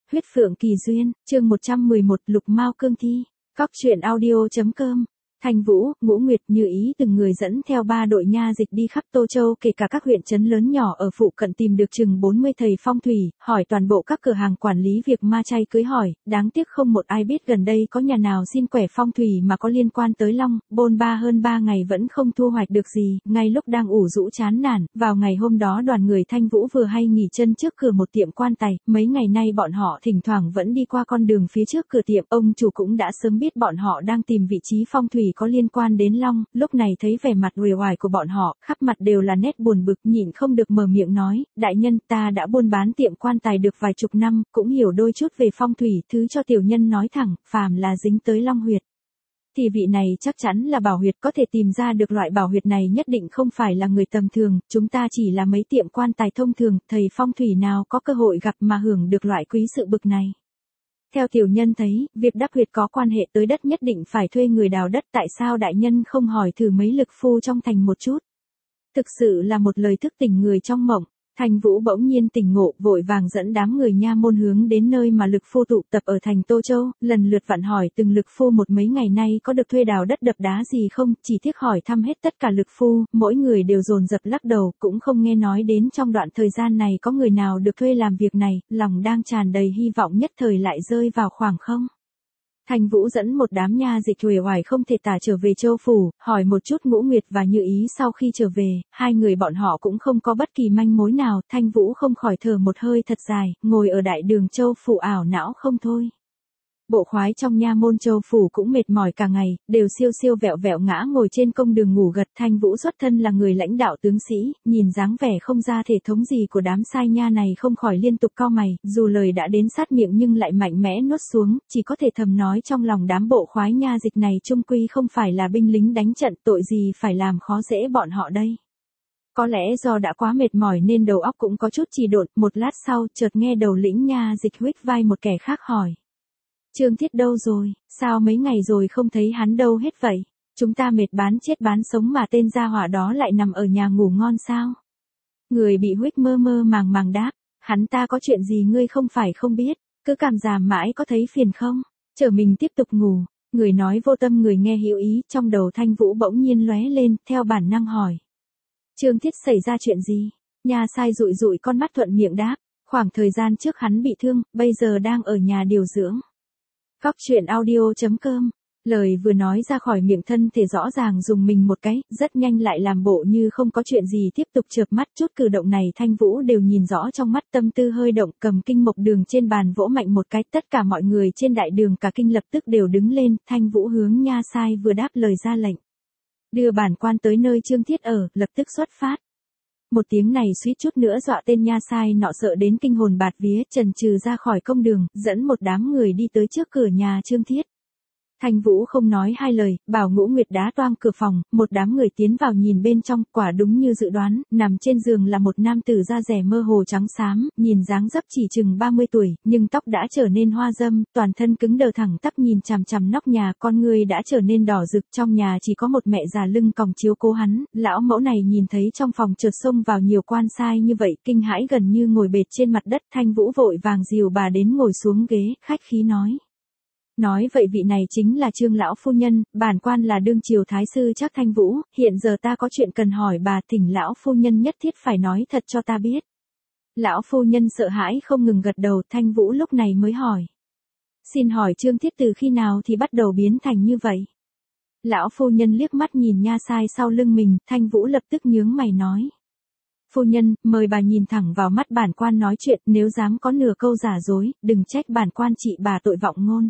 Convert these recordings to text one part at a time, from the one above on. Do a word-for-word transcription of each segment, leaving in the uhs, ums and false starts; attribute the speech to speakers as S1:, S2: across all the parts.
S1: Huyết Phượng Kỳ Duyên, chương một trăm mười một, Lục Mao Cương Thi. Cóc truyện audio.com. Thanh Vũ, Ngũ Nguyệt Như Ý từng người dẫn theo ba đội nha dịch đi khắp Tô Châu, kể cả các huyện trấn lớn nhỏ ở phụ cận, tìm được chừng bốn mươi thầy phong thủy, hỏi toàn bộ các cửa hàng quản lý việc ma chay cưới hỏi, đáng tiếc không một ai biết gần đây có nhà nào xin quẻ phong thủy mà có liên quan tới Long, bôn ba hơn ba ngày vẫn không thu hoạch được gì. Ngay lúc đang ủ rũ chán nản, vào ngày hôm đó đoàn người Thanh Vũ vừa hay nghỉ chân trước cửa một tiệm quan tài, mấy ngày nay bọn họ thỉnh thoảng vẫn đi qua con đường phía trước cửa tiệm, ông chủ cũng đã sớm biết bọn họ đang tìm vị trí phong thủy có liên quan đến Long, lúc này thấy vẻ mặt uể oải của bọn họ, khắp mặt đều là nét buồn bực, nhịn không được mở miệng nói, đại nhân, ta đã buôn bán tiệm quan tài được vài chục năm, cũng hiểu đôi chút về phong thủy, thứ cho tiểu nhân nói thẳng, phàm là dính tới Long huyệt thì vị này chắc chắn là bảo huyệt, có thể tìm ra được loại bảo huyệt này nhất định không phải là người tầm thường, chúng ta chỉ là mấy tiệm quan tài thông thường, thầy phong thủy nào có cơ hội gặp mà hưởng được loại quý sự bực này. Theo tiểu nhân thấy, việc đắp huyệt có quan hệ tới đất nhất định phải thuê người đào đất, tại sao đại nhân không hỏi thử mấy lực phu trong thành một chút? Thực sự là một lời thức tỉnh người trong mộng. Thanh Vũ bỗng nhiên tỉnh ngộ, vội vàng dẫn đám người nha môn hướng đến nơi mà lực phu tụ tập ở thành Tô Châu, lần lượt vặn hỏi từng lực phu một mấy ngày nay có được thuê đào đất đập đá gì không, chỉ tiếc hỏi thăm hết tất cả lực phu, mỗi người đều dồn dập lắc đầu, cũng không nghe nói đến trong đoạn thời gian này có người nào được thuê làm việc này, lòng đang tràn đầy hy vọng nhất thời lại rơi vào khoảng không. Thanh Vũ dẫn một đám nha dịch uể oải không thể tả trở về Châu phủ, hỏi một chút Ngũ Nguyệt và Như Ý sau khi trở về, hai người bọn họ cũng không có bất kỳ manh mối nào, Thanh Vũ không khỏi thở một hơi thật dài, ngồi ở đại đường Châu phủ ảo não không thôi. Bộ khoái trong nha môn Châu phủ cũng mệt mỏi cả ngày, đều siêu siêu vẹo vẹo ngã ngồi trên công đường ngủ gật. Thanh Vũ xuất thân là người lãnh đạo tướng sĩ, nhìn dáng vẻ không ra thể thống gì của đám sai nha này không khỏi liên tục cau mày, dù lời đã đến sát miệng nhưng lại mạnh mẽ nuốt xuống, chỉ có thể thầm nói trong lòng đám bộ khoái nha dịch này chung quy không phải là binh lính đánh trận, tội gì phải làm khó dễ bọn họ đây. Có lẽ do đã quá mệt mỏi nên đầu óc cũng có chút trì độn, một lát sau chợt nghe đầu lĩnh nha dịch huých vai một kẻ khác hỏi. Trương Thiết đâu rồi, sao mấy ngày rồi không thấy hắn đâu hết vậy, chúng ta mệt bán chết bán sống mà tên gia hỏa đó lại nằm ở nhà ngủ ngon sao? Người bị huých mơ mơ màng màng đáp, hắn ta có chuyện gì ngươi không phải không biết, cứ cảm giảm mãi có thấy phiền không, chờ mình tiếp tục ngủ. Người nói vô tâm người nghe hữu ý, trong đầu Thanh Vũ bỗng nhiên lóe lên, theo bản năng hỏi. Trương Thiết xảy ra chuyện gì? Nha sai dụi dụi con mắt thuận miệng đáp, khoảng thời gian trước hắn bị thương, bây giờ đang ở nhà điều dưỡng. Cóc truyện audio.com. Lời vừa nói ra khỏi miệng thân thể rõ ràng dùng mình một cái, rất nhanh lại làm bộ như không có chuyện gì tiếp tục chợp mắt, chút cử động này Thanh Vũ đều nhìn rõ trong mắt, tâm tư hơi động, cầm kinh mộc đường trên bàn vỗ mạnh một cái, tất cả mọi người trên đại đường cả kinh lập tức đều đứng lên, Thanh Vũ hướng nha sai vừa đáp lời ra lệnh. Đưa bản quan tới nơi Trương Thiết ở, lập tức xuất phát. Một tiếng này suýt chút nữa dọa tên nha sai nọ sợ đến kinh hồn bạt vía, chần chừ ra khỏi công đường, dẫn một đám người đi tới trước cửa nhà Trương Thiết. Thanh Vũ không nói hai lời, bảo Ngũ Nguyệt đá toang cửa phòng, một đám người tiến vào nhìn bên trong, quả đúng như dự đoán, nằm trên giường là một nam tử da rẻ mơ hồ trắng xám, nhìn dáng dấp chỉ chừng ba mươi tuổi, nhưng tóc đã trở nên hoa râm, toàn thân cứng đờ thẳng tắp nhìn chằm chằm nóc nhà, con người đã trở nên đỏ rực, trong nhà chỉ có một mẹ già lưng còng chiếu cố hắn, lão mẫu này nhìn thấy trong phòng chợt xông vào nhiều quan sai như vậy, kinh hãi gần như ngồi bệt trên mặt đất. Thanh Vũ vội vàng dìu bà đến ngồi xuống ghế, khách khí nói. Nói vậy vị này chính là Trương lão phu nhân, bản quan là đương triều thái sư Trác Thanh Vũ, hiện giờ ta có chuyện cần hỏi bà, thỉnh lão phu nhân nhất thiết phải nói thật cho ta biết. Lão phu nhân sợ hãi không ngừng gật đầu, Thanh Vũ lúc này mới hỏi. Xin hỏi Trương Thiết từ khi nào thì bắt đầu biến thành như vậy? Lão phu nhân liếc mắt nhìn nha sai sau lưng mình, Thanh Vũ lập tức nhướng mày nói. Phu nhân, mời bà nhìn thẳng vào mắt bản quan nói chuyện, nếu dám có nửa câu giả dối, đừng trách bản quan trị bà tội vọng ngôn.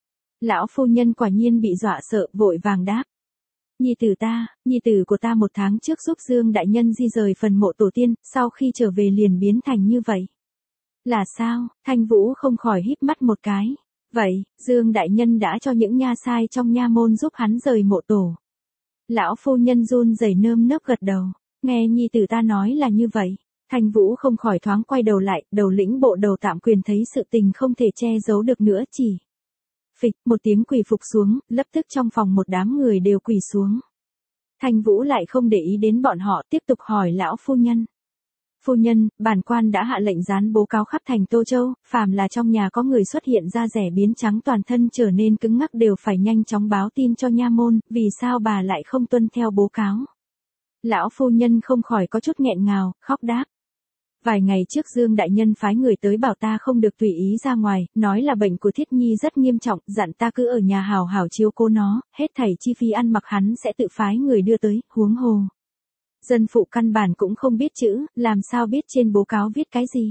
S1: Lão phu nhân quả nhiên bị dọa sợ, vội vàng đáp. Nhi tử ta, nhi tử của ta một tháng trước giúp Dương đại nhân di rời phần mộ tổ tiên, sau khi trở về liền biến thành như vậy. Là sao? Thanh Vũ không khỏi híp mắt một cái. Vậy, Dương đại nhân đã cho những nha sai trong nha môn giúp hắn rời mộ tổ. Lão phu nhân run rẩy nơm nớp gật đầu. Nghe nhi tử ta nói là như vậy. Thanh Vũ không khỏi thoáng quay đầu lại, đầu lĩnh bộ đầu tạm quyền thấy sự tình không thể che giấu được nữa, chỉ. Phịch, một tiếng quỳ phục xuống, lập tức trong phòng một đám người đều quỳ xuống. Thanh Vũ lại không để ý đến bọn họ, tiếp tục hỏi lão phu nhân. Phu nhân, bản quan đã hạ lệnh dán bố cáo khắp thành Tô Châu, phàm là trong nhà có người xuất hiện da rẻ biến trắng toàn thân trở nên cứng ngắc đều phải nhanh chóng báo tin cho nha môn, vì sao bà lại không tuân theo bố cáo? Lão phu nhân không khỏi có chút nghẹn ngào, khóc đáp. Vài ngày trước Dương đại nhân phái người tới bảo ta không được tùy ý ra ngoài, nói là bệnh của Thiết Nhi rất nghiêm trọng, dặn ta cứ ở nhà hào hảo chiếu cố nó, hết thảy chi phí ăn mặc hắn sẽ tự phái người đưa tới, huống hồ. Dân phụ căn bản cũng không biết chữ, làm sao biết trên bố cáo viết cái gì.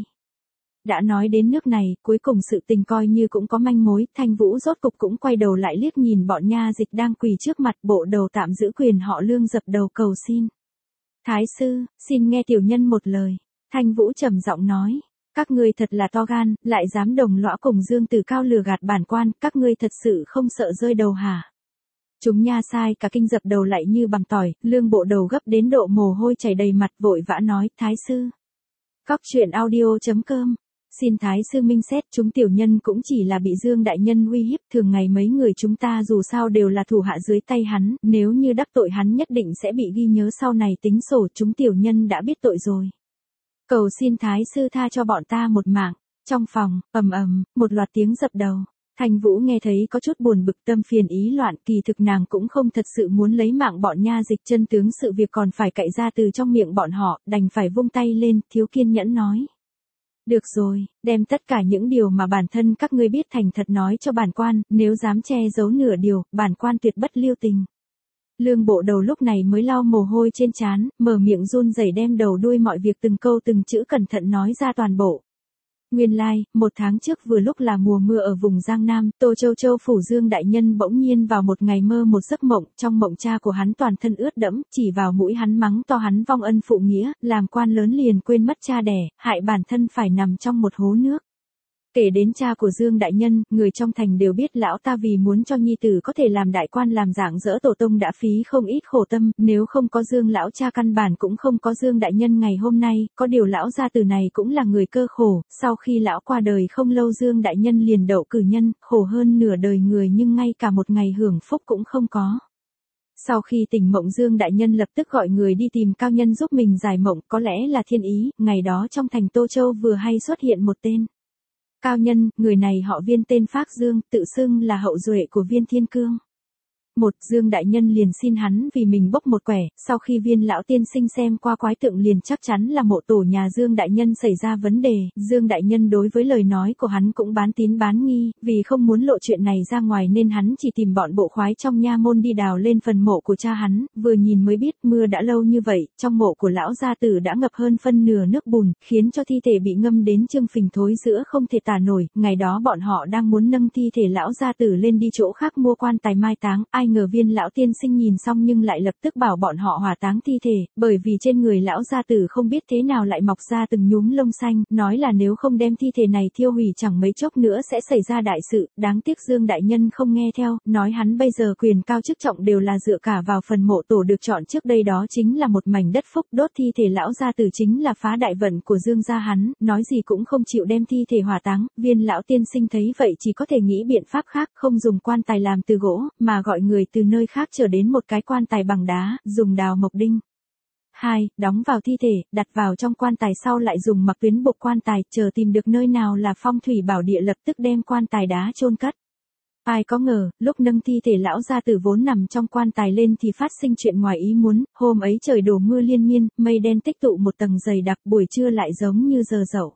S1: Đã nói đến nước này, cuối cùng sự tình coi như cũng có manh mối, Thanh Vũ rốt cục cũng quay đầu lại liếc nhìn bọn nha dịch đang quỳ trước mặt, bộ đầu tạm giữ quyền họ Lương dập đầu cầu xin. Thái sư, xin nghe tiểu nhân một lời. Thanh Vũ trầm giọng nói, các ngươi thật là to gan, lại dám đồng lõa cùng Dương Tử Cao lừa gạt bản quan, các ngươi thật sự không sợ rơi đầu hả? Chúng nha sai cả kinh dập đầu lại như bằng tỏi, Lương bộ đầu gấp đến độ mồ hôi chảy đầy mặt vội vã nói, Thái sư. Cóc truyện audio chấm com. Xin Thái sư minh xét, chúng tiểu nhân cũng chỉ là bị Dương đại nhân uy hiếp, thường ngày mấy người chúng ta dù sao đều là thủ hạ dưới tay hắn, nếu như đắc tội hắn nhất định sẽ bị ghi nhớ sau này tính sổ, chúng tiểu nhân đã biết tội rồi. Cầu xin Thái sư tha cho bọn ta một mạng. Trong phòng, ầm ầm, một loạt tiếng dập đầu. Thanh Vũ nghe thấy có chút buồn bực, tâm phiền ý loạn, kỳ thực nàng cũng không thật sự muốn lấy mạng bọn nha dịch, chân tướng sự việc còn phải cậy ra từ trong miệng bọn họ, đành phải vung tay lên, thiếu kiên nhẫn nói. Được rồi, đem tất cả những điều mà bản thân các ngươi biết thành thật nói cho bản quan, nếu dám che giấu nửa điều, bản quan tuyệt bất lưu tình. Lương bộ đầu lúc này mới lau mồ hôi trên trán, mở miệng run rẩy đem đầu đuôi mọi việc từng câu từng chữ cẩn thận nói ra toàn bộ. Nguyên lai, like, một tháng trước vừa lúc là mùa mưa ở vùng Giang Nam, Tô Châu Châu phủ Dương đại nhân bỗng nhiên vào một ngày mơ một giấc mộng, trong mộng cha của hắn toàn thân ướt đẫm, chỉ vào mũi hắn mắng to hắn vong ân phụ nghĩa, làm quan lớn liền quên mất cha đẻ, hại bản thân phải nằm trong một hố nước. Kể đến cha của Dương đại nhân, người trong thành đều biết lão ta vì muốn cho nhi tử có thể làm đại quan làm dạng dỡ tổ tông đã phí không ít khổ tâm, nếu không có Dương lão cha căn bản cũng không có Dương đại nhân ngày hôm nay, có điều lão gia tử này cũng là người cơ khổ, sau khi lão qua đời không lâu Dương đại nhân liền đậu cử nhân, khổ hơn nửa đời người nhưng ngay cả một ngày hưởng phúc cũng không có. Sau khi tỉnh mộng Dương đại nhân lập tức gọi người đi tìm cao nhân giúp mình giải mộng, có lẽ là thiên ý, ngày đó trong thành Tô Châu vừa hay xuất hiện một tên cao nhân, người này họ Viên tên Phác Dương, tự xưng là hậu duệ của Viên Thiên Cương. Một, Dương đại nhân liền xin hắn vì mình bốc một quẻ, sau khi Viên lão tiên sinh xem qua quái tượng liền chắc chắn là mộ tổ nhà Dương đại nhân xảy ra vấn đề, Dương đại nhân đối với lời nói của hắn cũng bán tín bán nghi, vì không muốn lộ chuyện này ra ngoài nên hắn chỉ tìm bọn bộ khoái trong nha môn đi đào lên phần mộ của cha hắn, vừa nhìn mới biết mưa đã lâu như vậy, trong mộ của lão gia tử đã ngập hơn phân nửa nước bùn, khiến cho thi thể bị ngâm đến trương phình thối rữa không thể tả nổi, ngày đó bọn họ đang muốn nâng thi thể lão gia tử lên đi chỗ khác mua quan tài mai táng, ai ngờ Viên lão tiên sinh nhìn xong nhưng lại lập tức bảo bọn họ hỏa táng thi thể, bởi vì trên người lão gia tử không biết thế nào lại mọc ra từng nhúm lông xanh, nói là nếu không đem thi thể này thiêu hủy chẳng mấy chốc nữa sẽ xảy ra đại sự, đáng tiếc Dương đại nhân không nghe theo, nói hắn bây giờ quyền cao chức trọng đều là dựa cả vào phần mộ tổ được chọn trước đây đó chính là một mảnh đất phúc, đốt thi thể lão gia tử chính là phá đại vận của Dương gia hắn, nói gì cũng không chịu đem thi thể hỏa táng, Viên lão tiên sinh thấy vậy chỉ có thể nghĩ biện pháp khác, không dùng quan tài làm từ gỗ, mà gọi người từ nơi khác trở đến một cái quan tài bằng đá, dùng đào mộc đinh. Hai, đóng vào thi thể, đặt vào trong quan tài sau lại dùng mặc tuyến buộc quan tài, chờ tìm được nơi nào là phong thủy bảo địa lập tức đem quan tài đá chôn cất. Ai có ngờ, lúc nâng thi thể lão gia tử vốn nằm trong quan tài lên thì phát sinh chuyện ngoài ý muốn, hôm ấy trời đổ mưa liên miên, mây đen tích tụ một tầng dày đặc, buổi trưa lại giống như giờ dậu.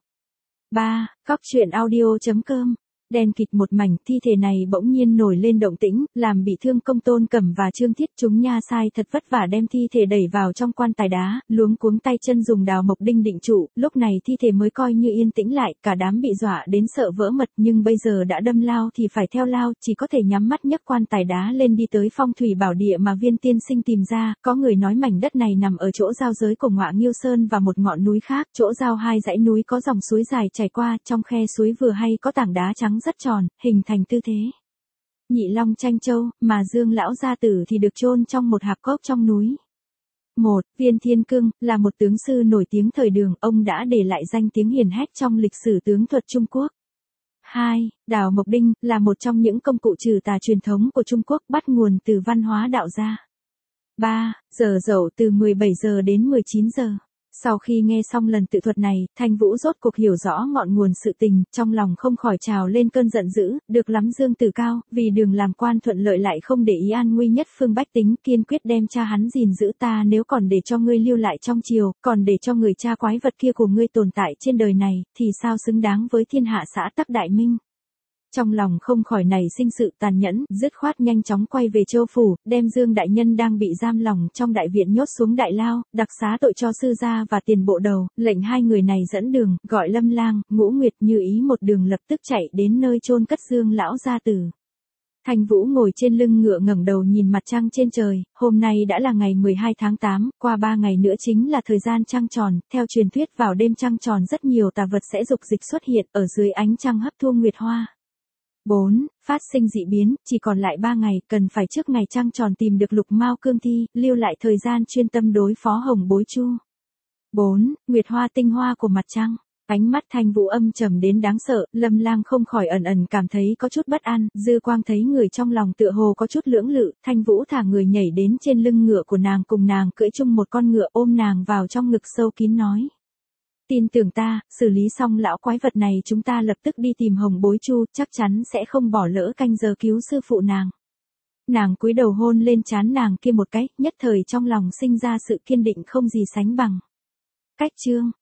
S1: ba. Cóc truyện audio chấm com. Đen kịt một mảnh, thi thể này bỗng nhiên nổi lên động tĩnh, làm bị thương Công Tôn Cẩm và Trương Thiết, chúng nha sai thật vất vả đem thi thể đẩy vào trong quan tài đá, luống cuống tay chân dùng đào mộc đinh định trụ, lúc này thi thể mới coi như yên tĩnh lại, cả đám bị dọa đến sợ vỡ mật, nhưng bây giờ đã đâm lao thì phải theo lao, chỉ có thể nhắm mắt nhấc quan tài đá lên đi tới phong thủy bảo địa mà Viên tiên sinh tìm ra, có người nói mảnh đất này nằm ở chỗ giao giới của Ngọa Nghiêu Sơn và một ngọn núi khác, chỗ giao hai dãy núi có dòng suối dài chảy qua, trong khe suối vừa hay có tảng đá trắng rất tròn, hình thành tư thế Nhị Long tranh châu, mà Dương lão gia tử thì được chôn trong một hạp cốc trong núi. Một, Viên Thiên Cương là một tướng sư nổi tiếng thời Đường, ông đã để lại danh tiếng hiển hách trong lịch sử tướng thuật Trung Quốc. Hai, đào mộc đinh là một trong những công cụ trừ tà truyền thống của Trung Quốc, bắt nguồn từ văn hóa đạo gia. Ba, giờ dậu từ mười bảy giờ đến mười chín giờ. Sau khi nghe xong lần tự thuật này, Thanh Vũ rốt cuộc hiểu rõ ngọn nguồn sự tình, trong lòng không khỏi trào lên cơn giận dữ, được lắm Dương Tử Cao, vì đường làm quan thuận lợi lại không để ý an nguy nhất phương bách tính, kiên quyết đem cha hắn gìn giữ ta, nếu còn để cho ngươi lưu lại trong triều, còn để cho người cha quái vật kia của ngươi tồn tại trên đời này, thì sao xứng đáng với thiên hạ xã tắc đại minh. Trong lòng không khỏi nảy sinh sự tàn nhẫn, dứt khoát nhanh chóng quay về Châu phủ, đem Dương đại nhân đang bị giam lòng trong đại viện nhốt xuống đại lao, đặc xá tội cho sư gia và tiền bộ đầu, lệnh hai người này dẫn đường, gọi Lâm Lang, Ngũ Nguyệt Như Ý một đường lập tức chạy đến nơi chôn cất Dương lão gia tử. Thanh Vũ ngồi trên lưng ngựa ngẩng đầu nhìn mặt trăng trên trời, hôm nay đã là ngày mười hai tháng tám, qua ba ngày nữa chính là thời gian trăng tròn, theo truyền thuyết vào đêm trăng tròn rất nhiều tà vật sẽ dục dịch xuất hiện ở dưới ánh trăng hấp thu nguyệt hoa. bốn. Phát sinh dị biến, chỉ còn lại ba ngày, cần phải trước ngày trăng tròn tìm được Lục Mao cương thi, lưu lại thời gian chuyên tâm đối phó Hồng Bối Chu. bốn. Nguyệt hoa tinh hoa của mặt trăng. Ánh mắt Thanh Vũ âm trầm đến đáng sợ, Lâm Lang không khỏi ẩn ẩn cảm thấy có chút bất an, dư quang thấy người trong lòng tựa hồ có chút lưỡng lự, Thanh Vũ thả người nhảy đến trên lưng ngựa của nàng, cùng nàng cưỡi chung một con ngựa, ôm nàng vào trong ngực sâu kín nói. Tin tưởng ta, xử lý xong lão quái vật này chúng ta lập tức đi tìm Hồng Bối Chu, chắc chắn sẽ không bỏ lỡ canh giờ cứu sư phụ nàng. Nàng cúi đầu hôn lên trán nàng kia một cái, nhất thời trong lòng sinh ra sự kiên định không gì sánh bằng. Cách chương